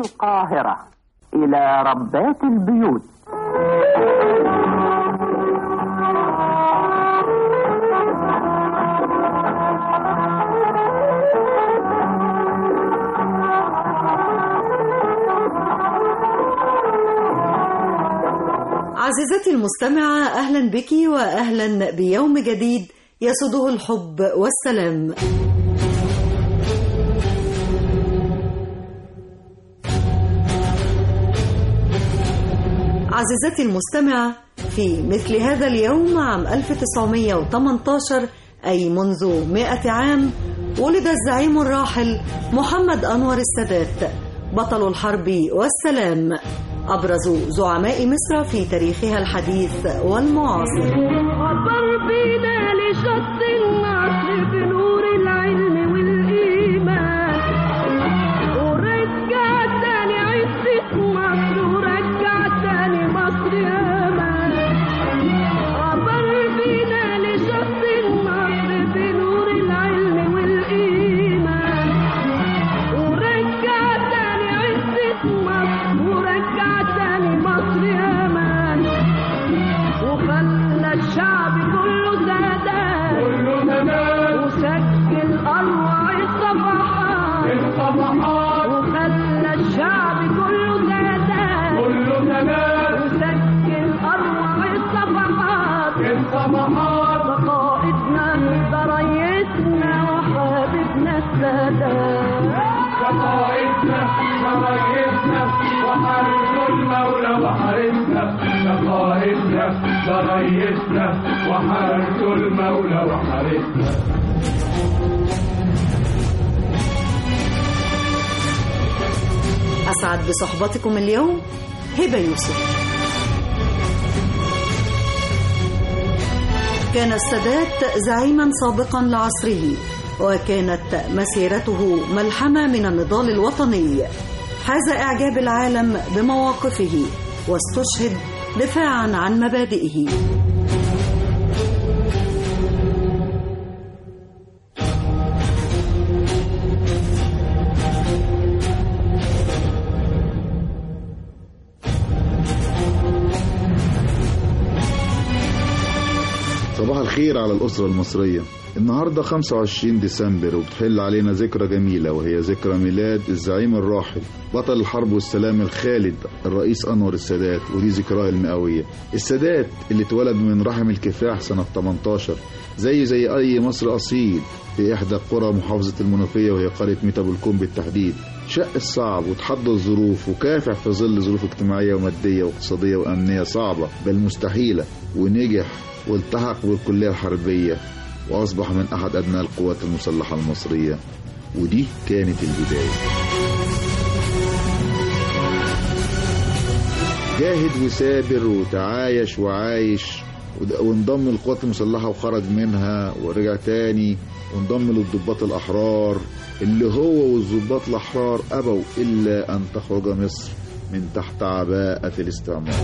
القاهرة إلى ربات البيوت. عزيزتي المستمعة، أهلا بك وأهلا بيوم جديد يسوده الحب والسلام. عزيزتي المستمعة، في مثل هذا اليوم عام 1918 أي منذ 100 عام ولد الزعيم الراحل محمد أنور السادات بطل الحرب والسلام، أبرز زعماء مصر في تاريخها الحديث والمعاصر. عبر بينا لشط النصر بنور العلم والإيمان، ورجع تاني عزة مصر، ورجع تاني مصر أمان. عبر بينا لشط النصر بنور العلم والإيمان، ورجع تاني عزة مصر، ورجع تاني مصر أمان. وخلى الشعب كله سادات، وسجل أروع الصفحات، وخلى الشعب كله سادات، وسجل أروع الصفحات. قائدنا ده ريسنا وحبيبنا السادات، قائدنا ريسنا وحرس المولى وحارسنا، قائدنا ريسنا وحرس المولى وحارسنا. أسعد بصحبتكم اليوم هبة يوسف. كان السادات زعيما سابقا لعصره، وكانت مسيرته ملحمة من النضال الوطني، حاز إعجاب العالم بمواقفه واستشهد دفاعا عن مبادئه. صباح الخير على الأسرة المصرية. النهاردة 25 ديسمبر وبتحل علينا ذكرى جميلة، وهي ذكرى ميلاد الزعيم الراحل بطل الحرب والسلام الخالد الرئيس أنور السادات، ودي ذكراه المئوية. السادات اللي اتولد من رحم الكفاح سنة 18 زي أي مصري أصيل في إحدى قرى محافظة المنوفية، وهي قرية ميتا بالكوم بالتحديد. شق الصعب وتحدى الظروف وكافح في ظل ظروف اجتماعية ومادية واقتصادية وأمنية صعبة بل مستحيلة، ونجح والتحق بالكلية الحربية وأصبح من أحد أبناء القوات المسلحة المصرية، ودي كانت البداية. جاهد وسابر وتعايش وعايش، وانضم للقوات المسلحة وخرج منها ورجع تاني وانضم للضباط الأحرار، اللي هو والضباط الأحرار أبوا إلا أن تخرج مصر من تحت عباءة الاستعمار.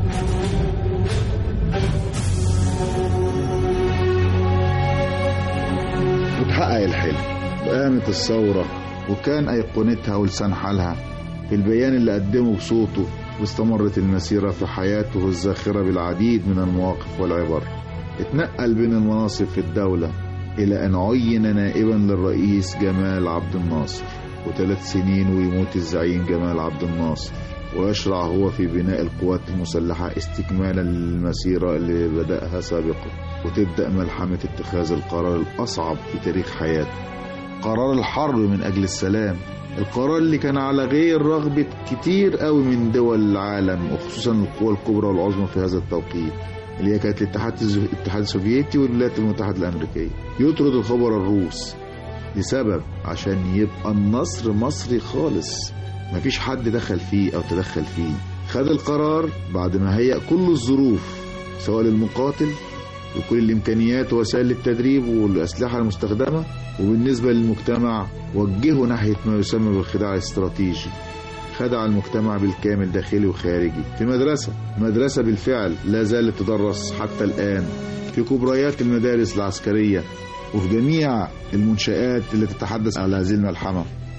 وتحقق الحلم وقامت الثورة، وكان أيقونتها ولسان حالها في البيان اللي قدمه بصوته، واستمرت المسيرة في حياته الزاخرة بالعديد من المواقف والعبر. اتنقل بين المناصب في الدولة إلى أن عين نائبا للرئيس جمال عبد الناصر، و3 سنين ويموت الزعيم جمال عبد الناصر، ويشرع هو في بناء القوات المسلحة استكمالا للمسيرة اللي بدأها سابقا، وتبدأ ملحمة اتخاذ القرار الأصعب في تاريخ حياته، قرار الحرب من أجل السلام. القرار اللي كان على غير رغبة كتير قوي من دول العالم، وخصوصا القوى الكبرى والعظمى في هذا التوقيت، اللي هي كانت الاتحاد السوفيتي والولايات المتحدة الأمريكية. يطرد الخبراء الروس لسبب عشان يبقى النصر مصري خالص، مفيش حد دخل فيه أو تدخل فيه. خد القرار بعد ما هيأ كل الظروف سواء للمقاتل وكل الإمكانيات ووسائل التدريب والأسلحة المستخدمة، وبالنسبة للمجتمع وجهه ناحية ما يسمى بالخداع الاستراتيجي. خدع المجتمع بالكامل داخلي وخارجي. في مدرسة بالفعل لا زالت تدرس حتى الآن في كبريات المدارس العسكرية وفي جميع المنشآت اللي تتحدث على هذه الملحمة.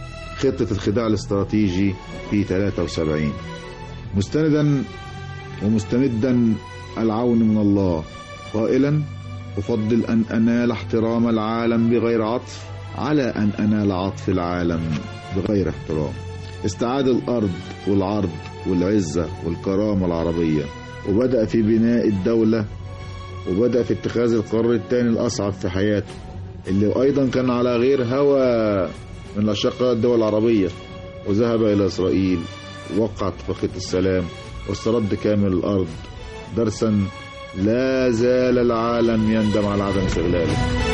خطة الخداع الاستراتيجي في 73 مستندا ومستمدا العون من الله قائلا أفضل أن أنال احترام العالم بغير عطف على أن أنال عطف العالم بغير احترام. استعاد الأرض والعرض والعزة والكرامة العربية، وبدأ في بناء الدولة، وبدأ في اتخاذ القرار الثاني الأصعب في حياته اللي أيضا كان على غير هوى من أشقاء الدول العربية، وذهب إلى إسرائيل ووقع اتفاقية السلام واسترد كامل الأرض، درسا لا زال العالم يندم على عدم استغلاله.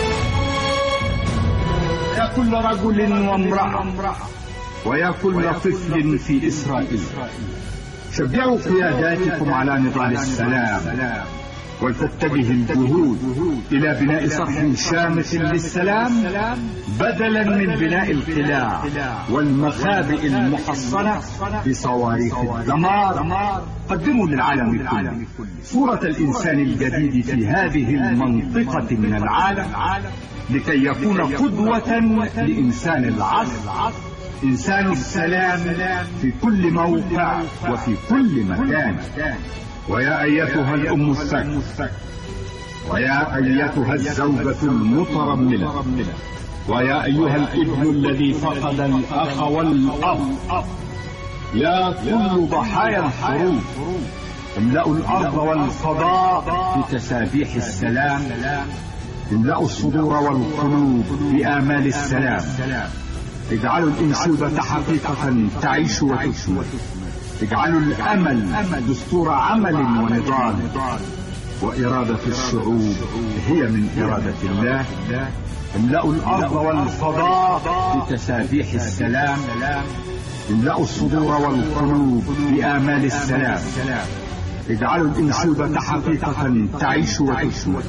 يا كل رجل وامرأة ويا كل طفل في إسرائيل، شجعوا قياداتكم على نضال السلام، ولتتجه الجهود إلى بناء صرح شامخ للسلام بدلا من بناء القلاع والمخابئ المحصنة بصواريخ الدمار. قدموا للعالم كله صورة الإنسان الجديد في هذه المنطقة من العالم لكي يكون قدوة لإنسان العصر، إنسان السلام في كل موقع وفي كل مكان. ويا أيتها الأم الثكل، ويا أيتها الزوجة المترملة، ويا أيها الابن الذي فقد الأخ والأب، يا كل ضحايا الحروب، املأوا الأرض والفضاء بتسابيح السلام، املأوا الصدور والقلوب بآمال السلام، اجعلوا الأنشودة حقيقة تعيش وتثمر، اجعلوا الأمل دستور عمل ونضال، وإرادة الشعوب هي من إرادة الله. املأوا الأرض والفضاء بتسابيح السلام، املأوا الصدور والقلوب بآمال السلام، اجعلوا الأنشودة حقيقة تعيش وتثمر.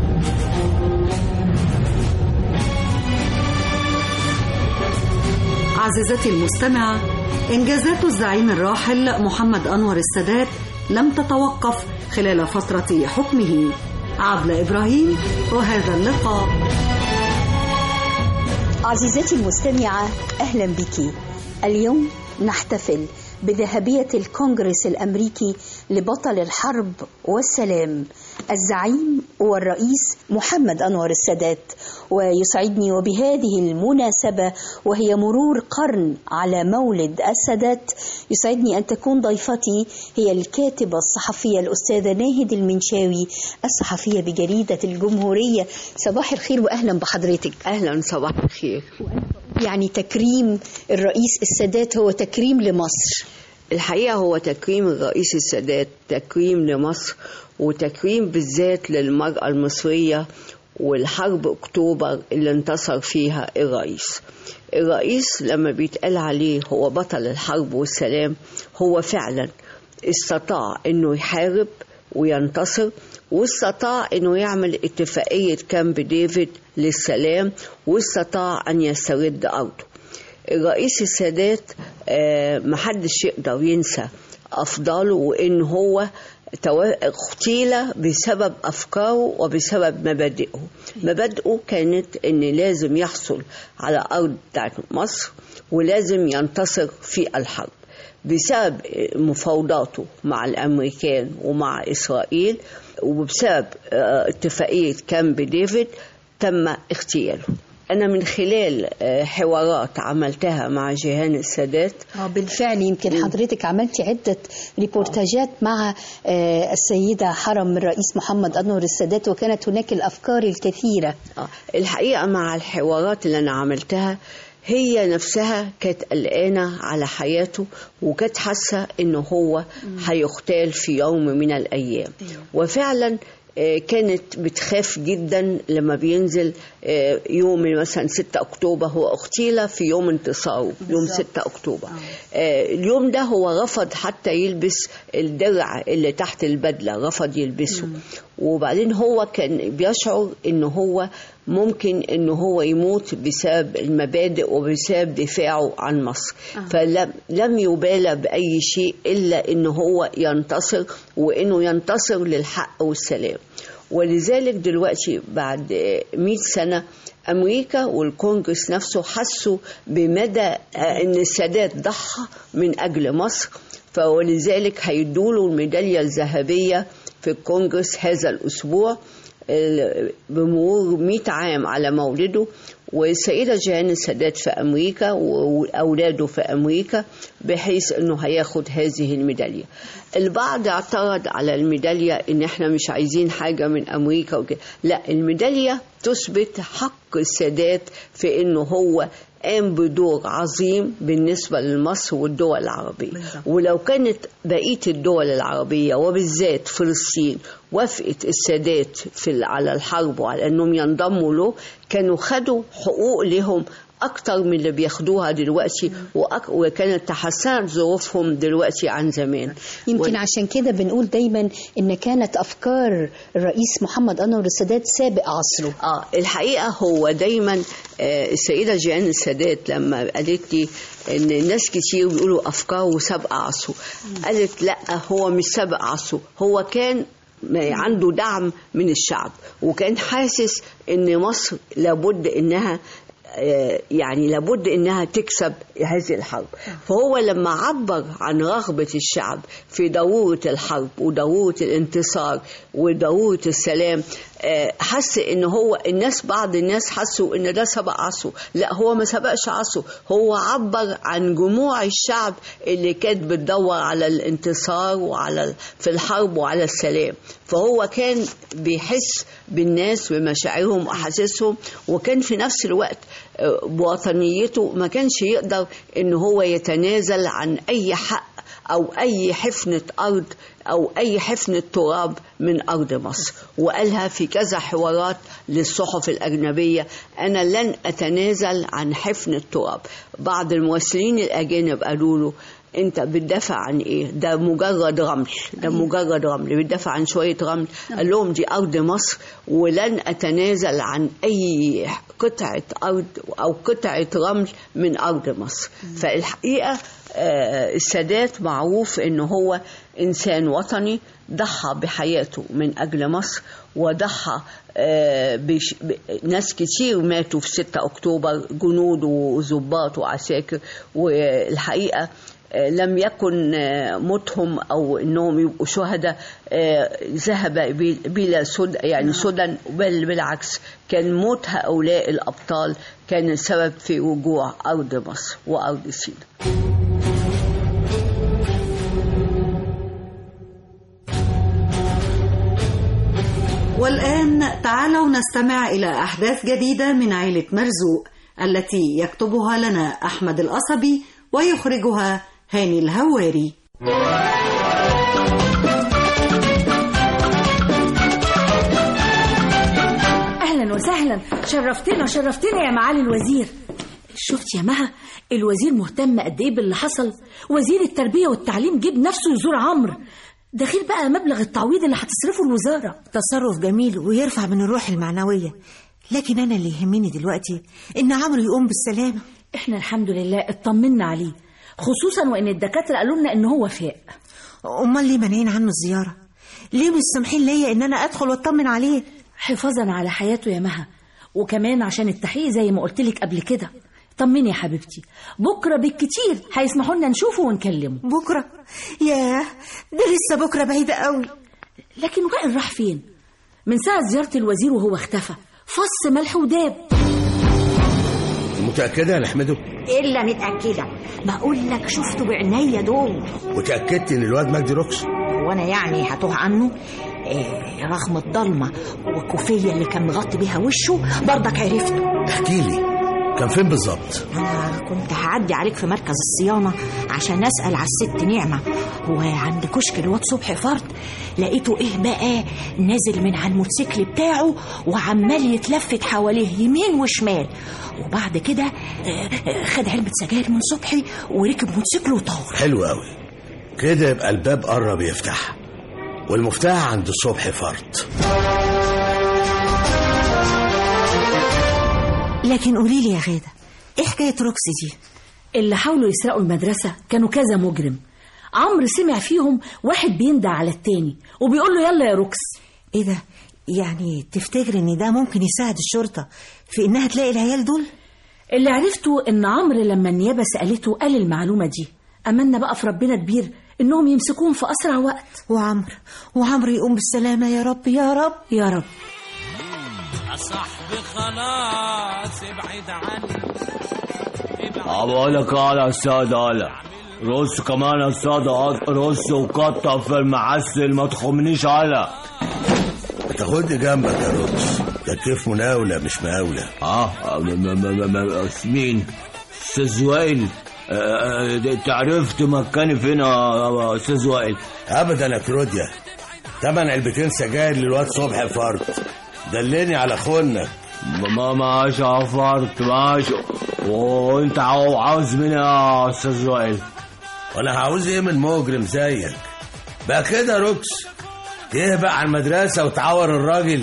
عزيزتي المستمعة، إنجازات الزعيم الراحل محمد أنور السادات لم تتوقف خلال فترة حكمه. عبلة إبراهيم وهذا اللقاء. عزيزتي المستمعة، أهلا بك. اليوم نحتفل بذهبية الكونغرس الأمريكي لبطل الحرب والسلام الزعيم والرئيس محمد أنور السادات، ويسعدني وبهذه المناسبة وهي مرور قرن على مولد السادات يسعدني أن تكون ضيفتي هي الكاتبة الصحفية الأستاذة ناهد المنشاوي، الصحفية بجريدة الجمهورية. صباح الخير وأهلا بحضرتك. أهلا، صباح الخير. يعني تكريم الرئيس السادات هو تكريم لمصر. الحقيقة هو تكريم الرئيس السادات تكريم لمصر، وتكريم بالذات للمرأة المصرية والحرب أكتوبر اللي انتصر فيها الرئيس لما بيتقال عليه هو بطل الحرب والسلام، هو فعلا استطاع انه يحارب وينتصر، واستطاع انه يعمل اتفاقية كامب ديفيد للسلام، واستطاع ان يسترد ارضه. الرئيس السادات محدش يقدر ينسى افضاله، وان هو اغتيل بسبب أفكاره وبسبب مبادئه كانت أن لازم يحصل على أرض بتاعت مصر، ولازم ينتصر في الحرب. بسبب مفاوضاته مع الأمريكان ومع إسرائيل، وبسبب اتفاقية كامب ديفيد تم اغتياله. أنا من خلال حوارات عملتها مع جيهان السادات بالفعل يمكن حضرتك عملتي عدة ريبورتاجات مع السيدة حرم الرئيس محمد أنور السادات، وكانت هناك الأفكار الكثيرة. الحقيقة مع الحوارات اللي أنا عملتها هي نفسها كانت قلقانة على حياته، وكانت حاسة إنه هو هيغتال في يوم من الأيام، وفعلا كانت بتخاف جدا لما بينزل يوم مثلا 6 أكتوبر. هو اغتيل في يوم انتصاره، يوم 6 أكتوبر. اليوم ده هو رفض حتى يلبس الدرع اللي تحت البدلة، رفض يلبسه. وبعدين هو كان بيشعر انه هو ممكن انه هو يموت بسبب المبادئ وبسبب دفاعه عن مصر. فلم يبالى بأي شيء إلا انه هو ينتصر، وانه ينتصر للحق والسلام. ولذلك دلوقتي بعد 100 سنة أمريكا والكونجرس نفسه حسوا بمدى أن السادات ضحى من أجل مصر، فولذلك هيدوله الميدالية الذهبية في الكونجرس هذا الأسبوع بمرور 100 عام على مولده. والسيدة جيهان السادات في أمريكا وأولاده في أمريكا، بحيث أنه هياخد هذه الميدالية. البعض اعترض على الميدالية إن إحنا مش عايزين حاجة من أمريكا وكده. لا، الميدالية تثبت حق السادات في إنه هو قام بدور عظيم بالنسبة لمصر والدول العربية. ولو كانت بقية الدول العربية وبالذات فلسطين وافقت السادات على الحرب وعلى أنهم ينضموا له، كانوا خدوا حقوق لهم أكتر من اللي بياخدوها دلوقتي، وكانت تحسنت ظروفهم دلوقتي عن زمان. يمكن عشان كده بنقول دايما إن كانت أفكار الرئيس محمد أنور السادات سابق عصره. الحقيقة هو دايما السيدة جيهان السادات لما قالت لي إن ناس كتير بيقولوا أفكاره سابقة عصره، قالت لا، هو مش سابق عصره، هو كان عنده دعم من الشعب، وكان حاسس إن مصر لابد إنها تكسب هذه الحرب. فهو لما عبر عن رغبة الشعب في ضرورة الحرب وضرورة الانتصار وضرورة السلام، حس إن هو بعض الناس حسوا إن ده سبق عصره. لا، هو ما سبقش عصره، هو عبر عن جموع الشعب اللي كانت بتدور على الانتصار في الحرب وعلى السلام. فهو كان بيحس بالناس بمشاعرهم وأحاسيسهم، وكان في نفس الوقت بوطنيته ما كانش يقدر إن هو يتنازل عن أي حق أو أي حفنة أرض أو أي حفنة تراب من أرض مصر. وقالها في كذا حوارات للصحف الأجنبية: أنا لن أتنازل عن حفنة تراب. بعض الممثلين الأجانب قالوا له: أنت بتدافع عن إيه؟ ده مجرد رمل، بتدافع عن شوية رمل. قال لهم: دي أرض مصر، ولن أتنازل عن أي قطعة أرض أو قطعة رمل من أرض مصر. فالحقيقة السادات معروف إنه هو إنسان وطني، ضحى بحياته من أجل مصر، وضحى ناس كتير ماتوا في 6 أكتوبر، جنود وضباط وعساكر. والحقيقة لم يكن موتهم أو أنهم يبقوا شهداء ذهب بلا سدى، بل بالعكس، كان موت هؤلاء الأبطال كان السبب في رجوع أرض مصر وأرض سيناء. والآن تعالوا نستمع إلى أحداث جديدة من عائلة مرزوق التي يكتبها لنا أحمد القصبي ويخرجها هاني الهواري. أهلا وسهلا، شرفتنا يا معالي الوزير. شفت يا مها الوزير مهتم قد إيه باللي حصل؟ وزير التربية والتعليم جيب نفسه يزور عمرو، ده غير بقى مبلغ التعويض اللي هتصرفه الوزارة. تصرف جميل ويرفع من الروح المعنوية، لكن أنا اللي يهمني دلوقتي إن عمرو يقوم بالسلامة. إحنا الحمد لله اطمنا عليه، خصوصا وإن الدكاترة قالوا لنا إن هو فاق. أمال ليه مانعين عنه الزيارة؟ ليه مش سامحين ليا إن أنا أدخل وأطمن عليه؟ حفاظا على حياته يا مها، وكمان عشان التحقيق زي ما قلت لك قبل كده. طمني يا حبيبتي، بكرة بالكتير هيسمحوا لنا نشوفه ونكلمه. بكرة؟ ياه، ده لسه بكرة بعيدة قوي. لكن وائل راح فين؟ من ساعة زيارة الوزير وهو اختفى، فص ملح وداب. متأكدة يا نحمده؟ إلا متأكدة، بقول لك شفته بعناية دول. وتأكدت إن الواد مجدي رخص؟ وأنا يعني هتوه عنه؟ رغم الضلمة والكوفية اللي كان مغطي بيها وشه برضك عرفته. احكي لي، كان فين بالظبط؟ كنت هعدي عليك في مركز الصيانة عشان أسأل على الست نعمة، وعند كشك الواد صبحي فرد لقيته بقى نازل من على الموتوسيكل بتاعه وعمال يتلفت حواليه يمين وشمال، وبعد كده خد علبة سجاير من صبحي وركب موتوسيكل وطار. حلو قوي كده، يبقى الباب قرب يفتح والمفتاح عند صبحي فرد. لكن قولي لي يا غادة، ايه حكاية روكسي دي؟ اللي حاولوا يسرقوا المدرسة كانوا كذا مجرم. عمرو سمع فيهم واحد بيندع على التاني وبيقول له: يلا يا روكس. ايه ده؟ يعني تفتكر ان ده ممكن يساعد الشرطة في انها تلاقي العيال دول؟ اللي عرفته ان عمرو لما النيابة سألته قال المعلومة دي. أملنا بقى في ربنا كبير انهم يمسكوهم في اسرع وقت. وعمرو يقوم بالسلامة يا رب يا رب يا رب. صاحبي خلاص ابعد عني. أقولك على السادة على رص كمان السادة رص وقطع في المعسل ما تخمنيش على. تاخدني جنبك يا رص، ده كيف مناولة مش مقاولة. مين؟ أستاذ وائل؟ تعرفت مكاني فين يا أستاذ وائل؟ أبدا يا كروديا، 8 علبتين سجاير للواد صبحي فرد. دلني على اخونا. ماشي يا فرد ماشي. وانت عاوز مني يا استاذ وائل؟ وانا عاوز ايه من مجرم زيك بقى كده روكس؟ تهبق على المدرسة وتعور الراجل؟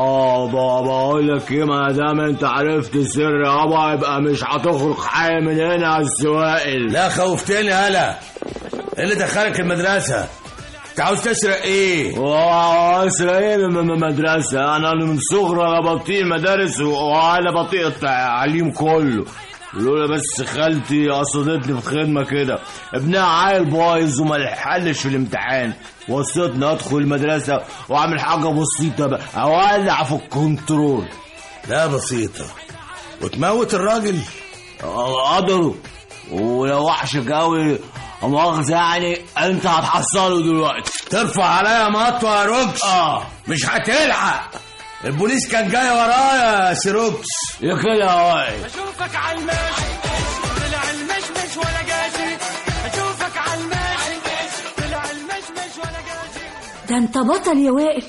بقول لك ايه، ما دام انت عرفت السر يابا يبقى مش هتخرج حي من هنا يا استاذ وائل. لا خوفتني هلا. ايه اللي دخلك المدرسة؟ انت عاوز تسرق ايه؟ اسرق ايه من مدرسة؟ انا من صغري انا بطيء مدارس وانا بطيء التعليم كله. لولا بس خالتي قصدتني في خدمة كده، ابنها عيل بايظ وما لحقش في الامتحان، وصيتني ادخل المدرسة واعمل حاجة بسيطة بقى، اولع في الكنترول. لا بسيطة وتموت الراجل؟ قدروا، ولو وحشك قوي مؤاخذة يعني انت هتحصله دلوقتي. ترفع عليا مطوة يا روكس؟ مش هتلحق، البوليس كان جاي ورايا يا سيروكس. يا كده يا وائل. اشوفك على الماشي طلع المشمش ولا جاشي. اشوفك على الماشي طلع المشمش ولا جاشي. ده انت بطل يا وائل.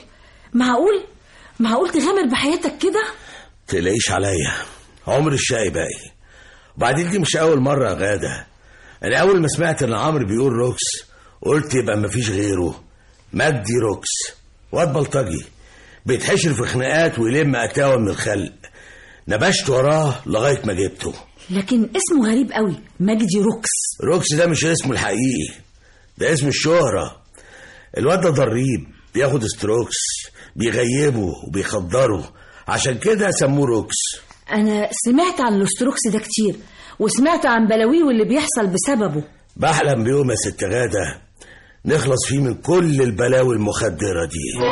معقول تغامر بحياتك كده؟ تلاقيش عليا، عمر الشقي باقي. وبعدين دي مش اول مرة يا غادة. انا اول ما سمعت ان عمرو بيقول روكس قلت يبقى مفيش غيره، مجدي روكس، واد بلطجي بيتحشر في خناقات ويلم قتاوى من الخلق. نبشت وراه لغاية ما جبته. لكن اسمه غريب قوي، مجدي روكس. روكس ده مش اسمه الحقيقي، ده اسم الشهرة. الواد ده ضريب بياخد ستروكس، بيغيبه وبيخدره، عشان كده سموه روكس. انا سمعت عن الاستروكس ده كتير، وسمعت عن بلاويه واللي بيحصل بسببه. بحلم بيوم يا ست غادة نخلص فيه من كل البلاوي المخدرة دي.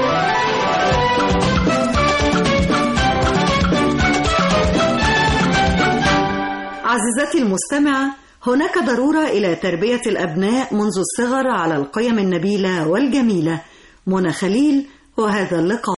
عزيزتي المستمعة، هناك ضرورة إلى تربية الأبناء منذ الصغر على القيم النبيلة والجميلة. منى خليل، وهذا اللقاء